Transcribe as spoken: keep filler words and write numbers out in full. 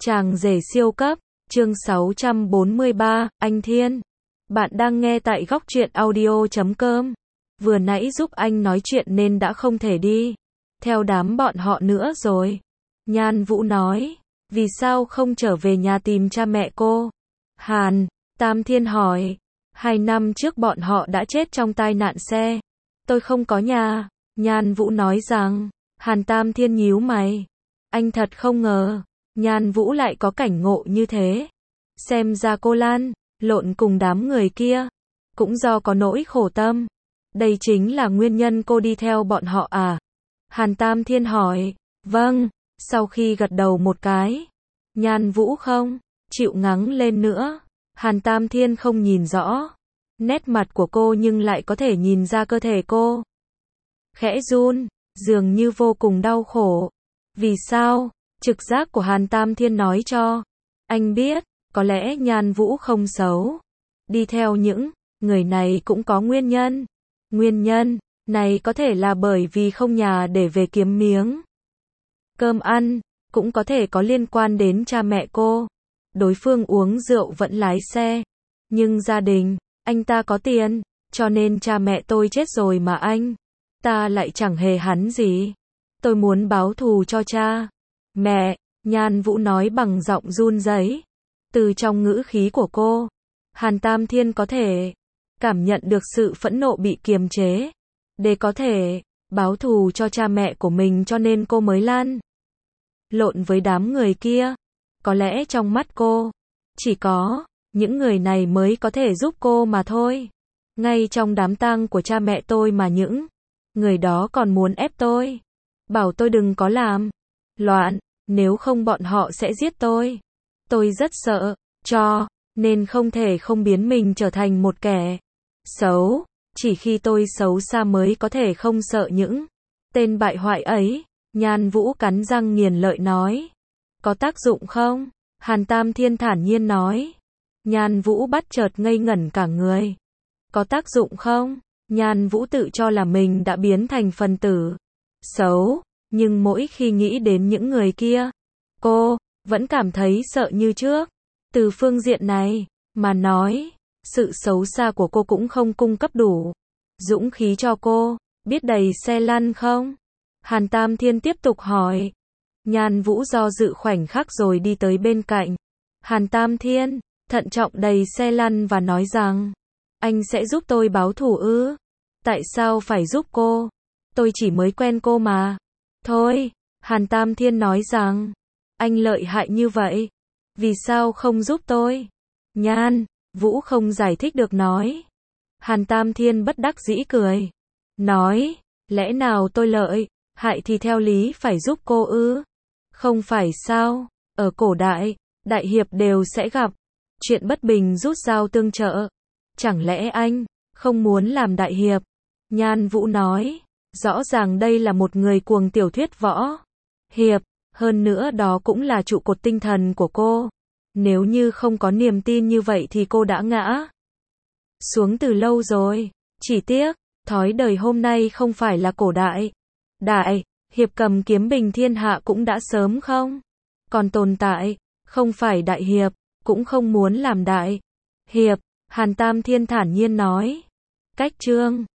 Chàng rể siêu cấp, chương sáu trăm bốn mươi ba, anh Thiên. Bạn đang nghe tại góc truyện audio chấm com. Vừa nãy giúp anh nói chuyện nên đã không thể đi theo đám bọn họ nữa rồi. Nhan Vũ nói, vì sao không trở về nhà tìm cha mẹ cô? Hàn Tam Thiên hỏi, hai năm trước bọn họ đã chết trong tai nạn xe. Tôi không có nhà. Nhan Vũ nói rằng, Hàn Tam Thiên nhíu mày. Anh thật không ngờ, Nhan Vũ lại có cảnh ngộ như thế. Xem ra cô Lan, lộn cùng đám người kia, cũng do có nỗi khổ tâm. Đây chính là nguyên nhân cô đi theo bọn họ à? Hàn Tam Thiên hỏi, vâng, sau khi gật đầu một cái. Nhan Vũ không chịu ngắng lên nữa. Hàn Tam Thiên không nhìn rõ nét mặt của cô nhưng lại có thể nhìn ra cơ thể cô khẽ run, dường như vô cùng đau khổ. Vì sao? Trực giác của Hàn Tam Thiên nói cho anh biết, có lẽ Nhan Vũ không xấu. Đi theo những người này cũng có nguyên nhân. Nguyên nhân này có thể là bởi vì không nhà để về kiếm miếng cơm ăn, cũng có thể có liên quan đến cha mẹ cô. Đối phương uống rượu vẫn lái xe, nhưng gia đình anh ta có tiền, cho nên cha mẹ tôi chết rồi mà anh ta lại chẳng hề hắn gì. Tôi muốn báo thù cho cha mẹ. Nhan Vũ nói bằng giọng run rẩy. Từ trong ngữ khí của cô, Hàn Tam Thiên có thể cảm nhận được sự phẫn nộ bị kiềm chế. Để có thể báo thù cho cha mẹ của mình cho nên cô mới lăn lộn với đám người kia. Có lẽ trong mắt cô, chỉ có những người này mới có thể giúp cô mà thôi. Ngay trong đám tang của cha mẹ tôi mà những người đó còn muốn ép tôi, bảo tôi đừng có làm loạn, nếu không bọn họ sẽ giết tôi. Tôi rất sợ, cho nên không thể không biến mình trở thành một kẻ xấu. Chỉ khi tôi xấu xa mới có thể không sợ những tên bại hoại ấy. Nhan Vũ cắn răng nghiền lợi nói. Có tác dụng không? Hàn Tam Thiên thản nhiên nói. Nhan Vũ bắt chợt ngây ngẩn cả người. Có tác dụng không? Nhan Vũ tự cho là mình đã biến thành phần tử xấu, nhưng mỗi khi nghĩ đến những người kia, cô vẫn cảm thấy sợ như trước. Từ phương diện này mà nói, sự xấu xa của cô cũng không cung cấp đủ dũng khí cho cô biết đẩy xe lăn không? Hàn Tam Thiên tiếp tục hỏi. Nhan Vũ do dự khoảnh khắc rồi đi tới bên cạnh Hàn Tam Thiên, thận trọng đẩy xe lăn và nói rằng, anh sẽ giúp tôi báo thù ư? Tại sao phải giúp cô? Tôi chỉ mới quen cô mà. Thôi, Hàn Tam Thiên nói rằng, anh lợi hại như vậy, vì sao không giúp tôi? Nhan Vũ không giải thích được nói. Hàn Tam Thiên bất đắc dĩ cười, nói, lẽ nào tôi lợi hại thì theo lý phải giúp cô ư? Không phải sao? Ở cổ đại, đại hiệp đều sẽ gặp chuyện bất bình rút dao tương trợ. Chẳng lẽ anh không muốn làm đại hiệp? Nhan Vũ nói, rõ ràng đây là một người cuồng tiểu thuyết võ hiệp, hơn nữa đó cũng là trụ cột tinh thần của cô. Nếu như không có niềm tin như vậy thì cô đã ngã xuống từ lâu rồi. Chỉ tiếc, thói đời hôm nay không phải là cổ đại. Đại hiệp cầm kiếm bình thiên hạ cũng đã sớm không còn tồn tại. Không phải đại hiệp, cũng không muốn làm đại hiệp. Hàn Tam Thiên thản nhiên nói. Cách chương